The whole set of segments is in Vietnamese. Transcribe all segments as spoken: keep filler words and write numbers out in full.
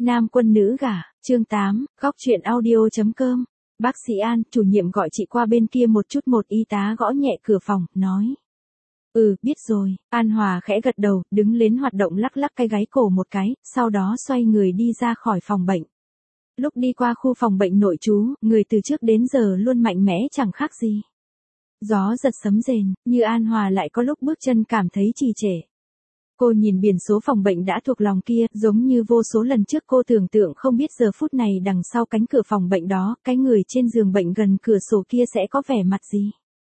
Nam quân nữ gả, chương tám, góc truyện audio.com. Bác sĩ An, chủ nhiệm gọi chị qua bên kia một chút. Một y tá gõ nhẹ cửa phòng, nói. Ừ, biết rồi. An Hòa khẽ gật đầu, đứng lên hoạt động lắc lắc cái gáy cổ một cái, sau đó xoay người đi ra khỏi phòng bệnh. Lúc đi qua khu phòng bệnh nội trú, người từ trước đến giờ luôn mạnh mẽ chẳng khác gì. Gió giật sấm rền, như An Hòa lại có lúc bước chân cảm thấy trì trệ. Cô nhìn biển số phòng bệnh đã thuộc lòng kia, giống như vô số lần trước cô tưởng tượng không biết giờ phút này đằng sau cánh cửa phòng bệnh đó, cái người trên giường bệnh gần cửa sổ kia sẽ có vẻ mặt gì.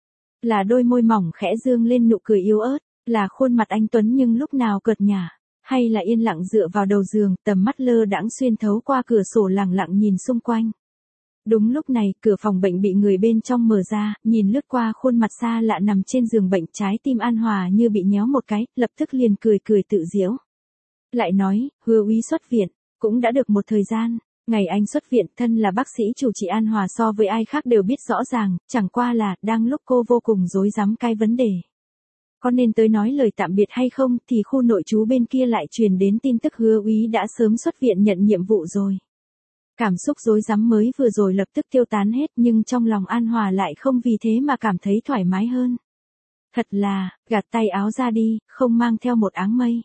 Là đôi môi mỏng khẽ dương lên nụ cười yếu ớt, là khuôn mặt anh tuấn nhưng lúc nào cợt nhả, hay là yên lặng dựa vào đầu giường, tầm mắt lơ đãng xuyên thấu qua cửa sổ lẳng lặng nhìn xung quanh. Đúng lúc này, cửa phòng bệnh bị người bên trong mở ra, nhìn lướt qua khuôn mặt xa lạ nằm trên giường bệnh, trái tim An Hòa như bị nhéo một cái, lập tức liền cười cười tự giễu. Lại nói, Hứa úy xuất viện, cũng đã được một thời gian, ngày anh xuất viện, thân là bác sĩ chủ trị An Hòa so với ai khác đều biết rõ ràng, chẳng qua là, đang lúc cô vô cùng rối rắm cái vấn đề. Có nên tới nói lời tạm biệt hay không, thì khu nội trú bên kia lại truyền đến tin tức Hứa úy đã sớm xuất viện nhận nhiệm vụ rồi. Cảm xúc rối rắm mới vừa rồi lập tức tiêu tán hết, nhưng trong lòng An Hòa lại không vì thế mà cảm thấy thoải mái hơn. Thật là, gạt tay áo ra đi, không mang theo một áng mây.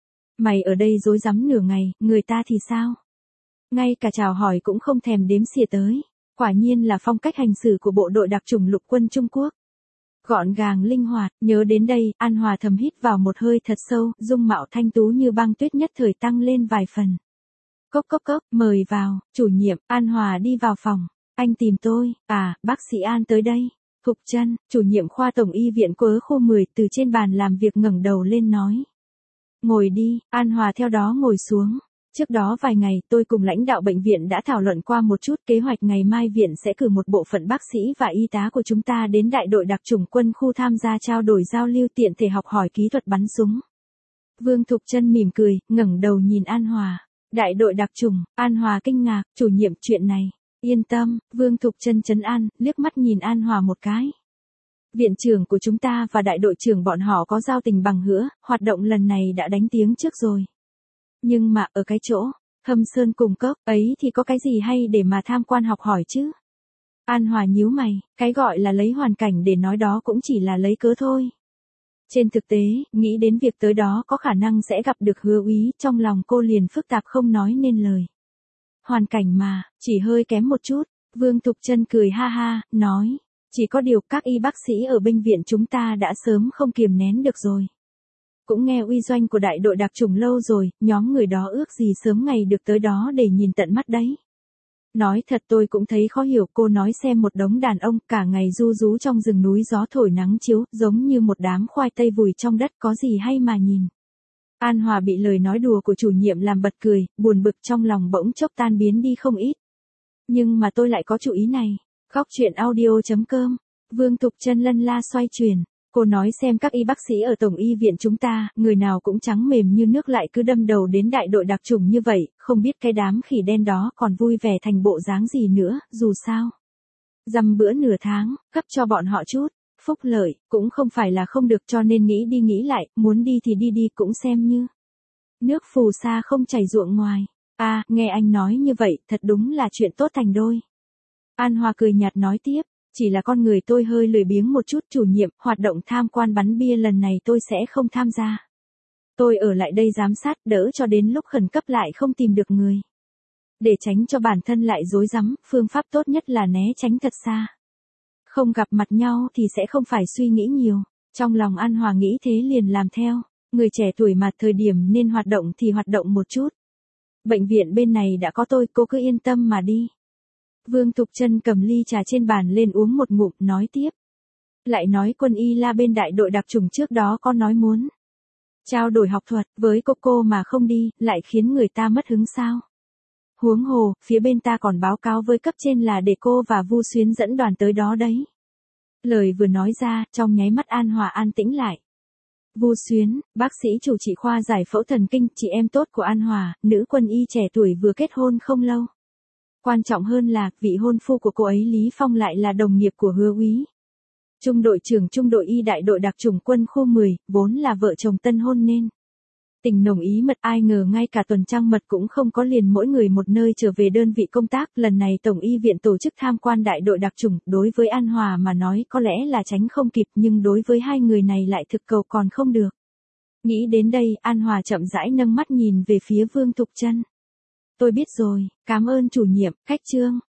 Mày ở đây rối rắm nửa ngày, người ta thì sao? Ngay cả chào hỏi cũng không thèm đếm xỉa tới. Quả nhiên là phong cách hành xử của bộ đội đặc chủng lục quân Trung Quốc. Gọn gàng linh hoạt, nhớ đến đây, An Hòa thầm hít vào một hơi thật sâu, dung mạo thanh tú như băng tuyết nhất thời tăng lên vài phần. Cốc cốc cốc, mời vào, chủ nhiệm. An Hòa đi vào phòng. Anh tìm tôi, à, bác sĩ An tới đây. Thục Trân, chủ nhiệm khoa tổng y viện Quớ khu mười, từ trên bàn làm việc ngẩng đầu lên nói. Ngồi đi. An Hòa theo đó ngồi xuống. Trước đó vài ngày, tôi cùng lãnh đạo bệnh viện đã thảo luận qua một chút kế hoạch ngày mai viện sẽ cử một bộ phận bác sĩ và y tá của chúng ta đến đại đội đặc chủng quân khu tham gia trao đổi giao lưu, tiện thể học hỏi kỹ thuật bắn súng. Vương Thục Trân mỉm cười, ngẩng đầu nhìn An Hòa. Đại đội đặc chủng. An Hòa kinh ngạc, chủ nhiệm, chuyện này. Yên tâm, Vương Thục Trân trấn an, liếc mắt nhìn An Hòa một cái. Viện trưởng của chúng ta và đại đội trưởng bọn họ có giao tình bằng hữu, hoạt động lần này đã đánh tiếng trước rồi. Nhưng mà, ở cái chỗ, Thâm Sơn cùng cốc, ấy thì có cái gì hay để mà tham quan học hỏi chứ? An Hòa nhíu mày, cái gọi là lấy hoàn cảnh để nói đó cũng chỉ là lấy cớ thôi. Trên thực tế, nghĩ đến việc tới đó có khả năng sẽ gặp được Hứa úy, trong lòng cô liền phức tạp không nói nên lời. Hoàn cảnh mà, chỉ hơi kém một chút. Vương Thục Trân cười ha ha, nói. Chỉ có điều các y bác sĩ ở bệnh viện chúng ta đã sớm không kiềm nén được rồi. Cũng nghe uy doanh của đại đội đặc chủng lâu rồi, nhóm người đó ước gì sớm ngày được tới đó để nhìn tận mắt đấy. Nói thật tôi cũng thấy khó hiểu, cô nói xem một đống đàn ông cả ngày ru rú trong rừng núi, gió thổi nắng chiếu, giống như một đám khoai tây vùi trong đất, có gì hay mà nhìn. An Hòa bị lời nói đùa của chủ nhiệm làm bật cười, buồn bực trong lòng bỗng chốc tan biến đi không ít. Nhưng mà tôi lại có chủ ý này. Góc truyện audio.com. Vương Thục Trân lân la xoay chuyển. Cô nói xem các y bác sĩ ở tổng y viện chúng ta, người nào cũng trắng mềm như nước lại cứ đâm đầu đến đại đội đặc chủng như vậy, không biết cái đám khỉ đen đó còn vui vẻ thành bộ dáng gì nữa, dù sao. Dăm bữa nửa tháng, cấp cho bọn họ chút, phúc lợi, cũng không phải là không được, cho nên nghĩ đi nghĩ lại, muốn đi thì đi đi cũng xem như. Nước phù sa không chảy ruộng ngoài. À, nghe anh nói như vậy, thật đúng là chuyện tốt thành đôi. An Hòa cười nhạt nói tiếp. Chỉ là con người tôi hơi lười biếng một chút, chủ nhiệm, hoạt động tham quan bắn bia lần này tôi sẽ không tham gia. Tôi ở lại đây giám sát, đỡ cho đến lúc khẩn cấp lại không tìm được người. Để tránh cho bản thân lại rối rắm, phương pháp tốt nhất là né tránh thật xa. Không gặp mặt nhau thì sẽ không phải suy nghĩ nhiều. Trong lòng An Hòa nghĩ thế liền làm theo. Người trẻ tuổi mà thời điểm nên hoạt động thì hoạt động một chút. Bệnh viện bên này đã có tôi, cô cứ yên tâm mà đi. Vương Thục Trân cầm ly trà trên bàn lên uống một ngụm, nói tiếp. Lại nói quân y la bên đại đội đặc chủng trước đó có nói muốn trao đổi học thuật, với cô cô mà không đi, lại khiến người ta mất hứng sao. Huống hồ, phía bên ta còn báo cáo với cấp trên là để cô và Vu Xuyến dẫn đoàn tới đó đấy. Lời vừa nói ra, trong nháy mắt An Hòa an tĩnh lại. Vu Xuyến, bác sĩ chủ trị khoa giải phẫu thần kinh, chị em tốt của An Hòa, nữ quân y trẻ tuổi vừa kết hôn không lâu. Quan trọng hơn là, vị hôn phu của cô ấy Lý Phong lại là đồng nghiệp của Hứa úy. Trung đội trưởng trung đội y đại đội đặc chủng quân khu mười, vốn là vợ chồng tân hôn nên. Tình nồng ý mật, ai ngờ ngay cả tuần trăng mật cũng không có, liền mỗi người một nơi trở về đơn vị công tác. Lần này Tổng y viện tổ chức tham quan đại đội đặc chủng, đối với An Hòa mà nói có lẽ là tránh không kịp, nhưng đối với hai người này lại thực cầu còn không được. Nghĩ đến đây, An Hòa chậm rãi nâng mắt nhìn về phía Vương Thục Trân. Tôi biết rồi, cảm ơn chủ nhiệm, Khách Trương.